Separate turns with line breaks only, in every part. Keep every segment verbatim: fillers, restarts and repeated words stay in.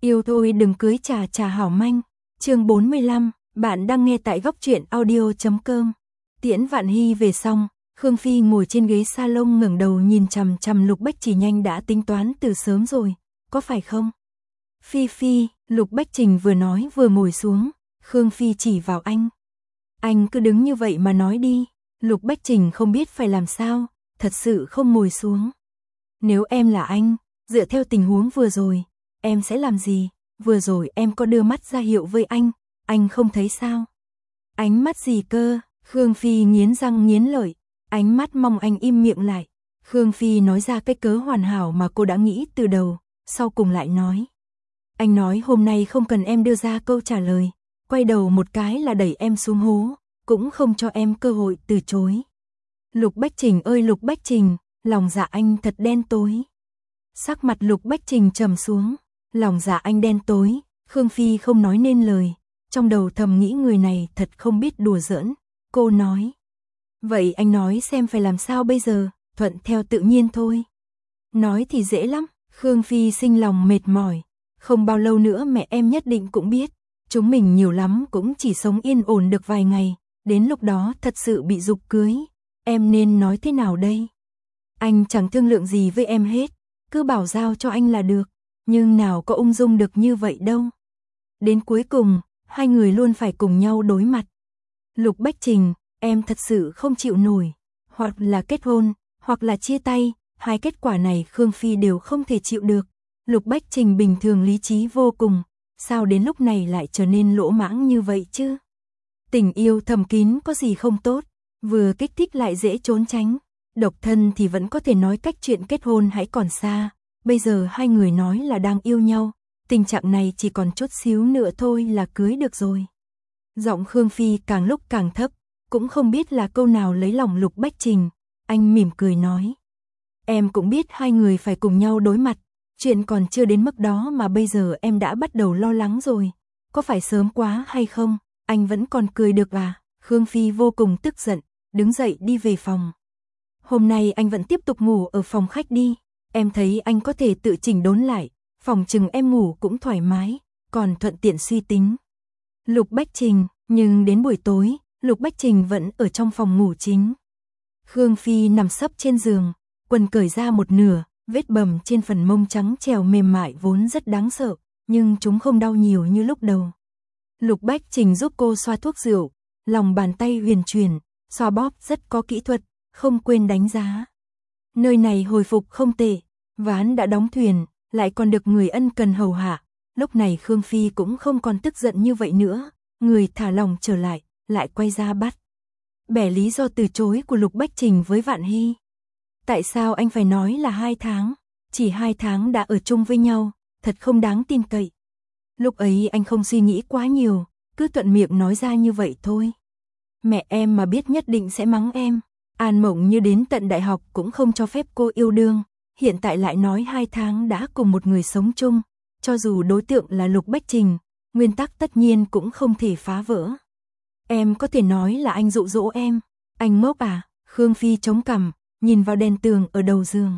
Yêu thôi đừng cưới trà trà hảo manh. Chương bốn mươi lăm, bạn đang nghe tại góc truyện audio chấm com. Tiễn Vạn Hy về xong, Khương Phi ngồi trên ghế salon ngẩng đầu nhìn chằm chằm Lục Bách Chỉ nhanh đã tính toán từ sớm rồi, có phải không? Phi Phi, Lục Bách Trình vừa nói vừa ngồi xuống, Khương Phi chỉ vào anh. Anh cứ đứng như vậy mà nói đi. Lục Bách Trình không biết phải làm sao, thật sự không ngồi xuống. Nếu em là anh, dựa theo tình huống vừa rồi, em sẽ làm gì? Vừa rồi em có đưa mắt ra hiệu với anh, anh không thấy sao? Ánh mắt gì cơ? Khương Phi nghiến răng nghiến lợi, ánh mắt mong anh im miệng lại. Khương Phi nói ra cái cớ hoàn hảo mà cô đã nghĩ từ đầu, sau cùng lại nói. Anh nói hôm nay không cần em đưa ra câu trả lời, quay đầu một cái là đẩy em xuống hố, cũng không cho em cơ hội từ chối. Lục Bách Trình ơi Lục Bách Trình, lòng dạ anh thật đen tối. Sắc mặt Lục Bách Trình trầm xuống, lòng dạ anh đen tối, Khương Phi không nói nên lời, trong đầu thầm nghĩ người này thật không biết đùa giỡn. Cô nói, vậy anh nói xem phải làm sao bây giờ, thuận theo tự nhiên thôi. Nói thì dễ lắm, Khương Phi sinh lòng mệt mỏi, không bao lâu nữa mẹ em nhất định cũng biết, chúng mình nhiều lắm cũng chỉ sống yên ổn được vài ngày, đến lúc đó thật sự bị giục cưới, em nên nói thế nào đây? Anh chẳng thương lượng gì với em hết, cứ bảo giao cho anh là được, nhưng nào có ung dung được như vậy đâu. Đến cuối cùng, hai người luôn phải cùng nhau đối mặt. Lục Bách Trình, em thật sự không chịu nổi, hoặc là kết hôn, hoặc là chia tay, hai kết quả này Khương Phi đều không thể chịu được. Lục Bách Trình bình thường lý trí vô cùng, sao đến lúc này lại trở nên lỗ mãng như vậy chứ? Tình yêu thầm kín có gì không tốt, vừa kích thích lại dễ trốn tránh, độc thân thì vẫn có thể nói cách chuyện kết hôn hãy còn xa, bây giờ hai người nói là đang yêu nhau, tình trạng này chỉ còn chút xíu nữa thôi là cưới được rồi. Giọng Khương Phi càng lúc càng thấp, cũng không biết là câu nào lấy lòng Lục Bách Trình, anh mỉm cười nói. Em cũng biết hai người phải cùng nhau đối mặt, chuyện còn chưa đến mức đó mà bây giờ em đã bắt đầu lo lắng rồi, có phải sớm quá hay không, anh vẫn còn cười được à? Khương Phi vô cùng tức giận, đứng dậy đi về phòng. Hôm nay anh vẫn tiếp tục ngủ ở phòng khách đi, em thấy anh có thể tự chỉnh đốn lại, phòng chừng em ngủ cũng thoải mái, còn thuận tiện suy tính. Lục Bách Trình, nhưng đến buổi tối, Lục Bách Trình vẫn ở trong phòng ngủ chính. Khương Phi nằm sấp trên giường, quần cởi ra một nửa, vết bầm trên phần mông trắng trèo mềm mại vốn rất đáng sợ, nhưng chúng không đau nhiều như lúc đầu. Lục Bách Trình giúp cô xoa thuốc rượu, lòng bàn tay huyền chuyển, xoa bóp rất có kỹ thuật, không quên đánh giá. Nơi này hồi phục không tệ, ván đã đóng thuyền, lại còn được người ân cần hầu hạ. Lúc này Khương Phi cũng không còn tức giận như vậy nữa, người thả lòng trở lại, lại quay ra bắt bẻ lý do từ chối của Lục Bách Trình với Vạn Hy. Tại sao anh phải nói là hai tháng? Chỉ hai tháng đã ở chung với nhau, thật không đáng tin cậy. Lúc ấy anh không suy nghĩ quá nhiều, cứ thuận miệng nói ra như vậy thôi. Mẹ em mà biết nhất định sẽ mắng em. An Mộng như đến tận đại học cũng không cho phép cô yêu đương, hiện tại lại nói hai tháng đã cùng một người sống chung, cho dù đối tượng là Lục Bách Trình, nguyên tắc tất nhiên cũng không thể phá vỡ. Em có thể nói là anh dụ dỗ em, anh ngốc à? Khương Phi chống cằm, nhìn vào đèn tường ở đầu giường.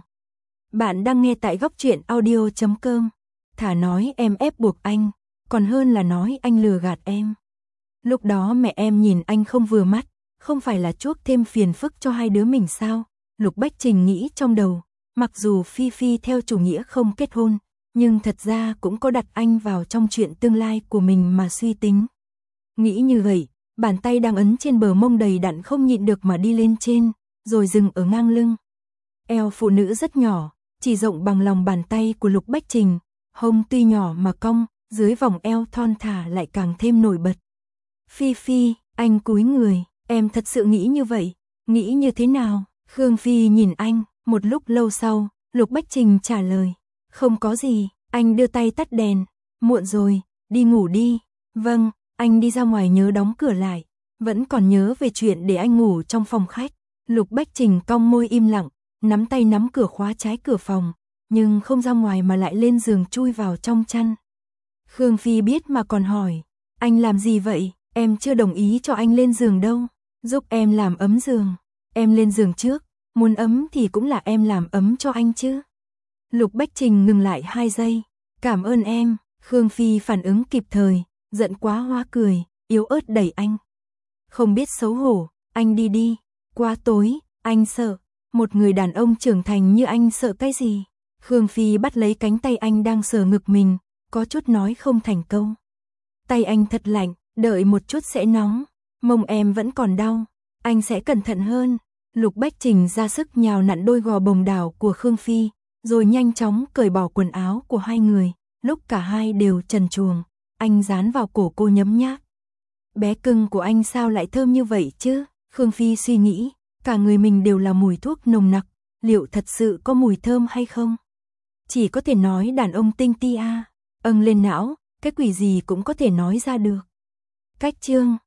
Bạn đang nghe tại góc truyện audio chấm com. Thả nói em ép buộc anh, còn hơn là nói anh lừa gạt em. Lúc đó mẹ em nhìn anh không vừa mắt, không phải là chuốc thêm phiền phức cho hai đứa mình sao? Lục Bách Trình nghĩ trong đầu, mặc dù Phi Phi theo chủ nghĩa không kết hôn, nhưng thật ra cũng có đặt anh vào trong chuyện tương lai của mình mà suy tính. Nghĩ như vậy, bàn tay đang ấn trên bờ mông đầy đặn không nhịn được mà đi lên trên, rồi dừng ở ngang lưng. Eo phụ nữ rất nhỏ, chỉ rộng bằng lòng bàn tay của Lục Bách Trình, hông tuy nhỏ mà cong, dưới vòng eo thon thả lại càng thêm nổi bật. Phi Phi, anh cúi người, em thật sự nghĩ như vậy, nghĩ như thế nào? Khương Phi nhìn anh, một lúc lâu sau, Lục Bách Trình trả lời, không có gì, anh đưa tay tắt đèn, muộn rồi, đi ngủ đi. Vâng, anh đi ra ngoài nhớ đóng cửa lại, vẫn còn nhớ về chuyện để anh ngủ trong phòng khách. Lục Bách Trình cong môi im lặng, nắm tay nắm cửa khóa trái cửa phòng, nhưng không ra ngoài mà lại lên giường chui vào trong chăn. Khương Phi biết mà còn hỏi, anh làm gì vậy? Em chưa đồng ý cho anh lên giường đâu, giúp em làm ấm giường. Em lên giường trước, muốn ấm thì cũng là em làm ấm cho anh chứ. Lục Bách Trình ngừng lại hai giây, cảm ơn em. Khương Phi phản ứng kịp thời, giận quá hóa cười, yếu ớt đẩy anh. Không biết xấu hổ, anh đi đi, quá tối, anh sợ, một người đàn ông trưởng thành như anh sợ cái gì? Khương Phi bắt lấy cánh tay anh đang sờ ngực mình, có chút nói không thành câu. Tay anh thật lạnh, đợi một chút sẽ nóng, mông em vẫn còn đau, anh sẽ cẩn thận hơn. Lục Bách Trình ra sức nhào nặn đôi gò bồng đảo của Khương Phi, rồi nhanh chóng cởi bỏ quần áo của hai người, lúc cả hai đều trần truồng, anh dán vào cổ cô nhấm nháp. Bé cưng của anh sao lại thơm như vậy chứ? Khương Phi suy nghĩ, cả người mình đều là mùi thuốc nồng nặc, liệu thật sự có mùi thơm hay không? Chỉ có thể nói đàn ông tinh ti a, âng lên não, cái quỷ gì cũng có thể nói ra được. Cách chương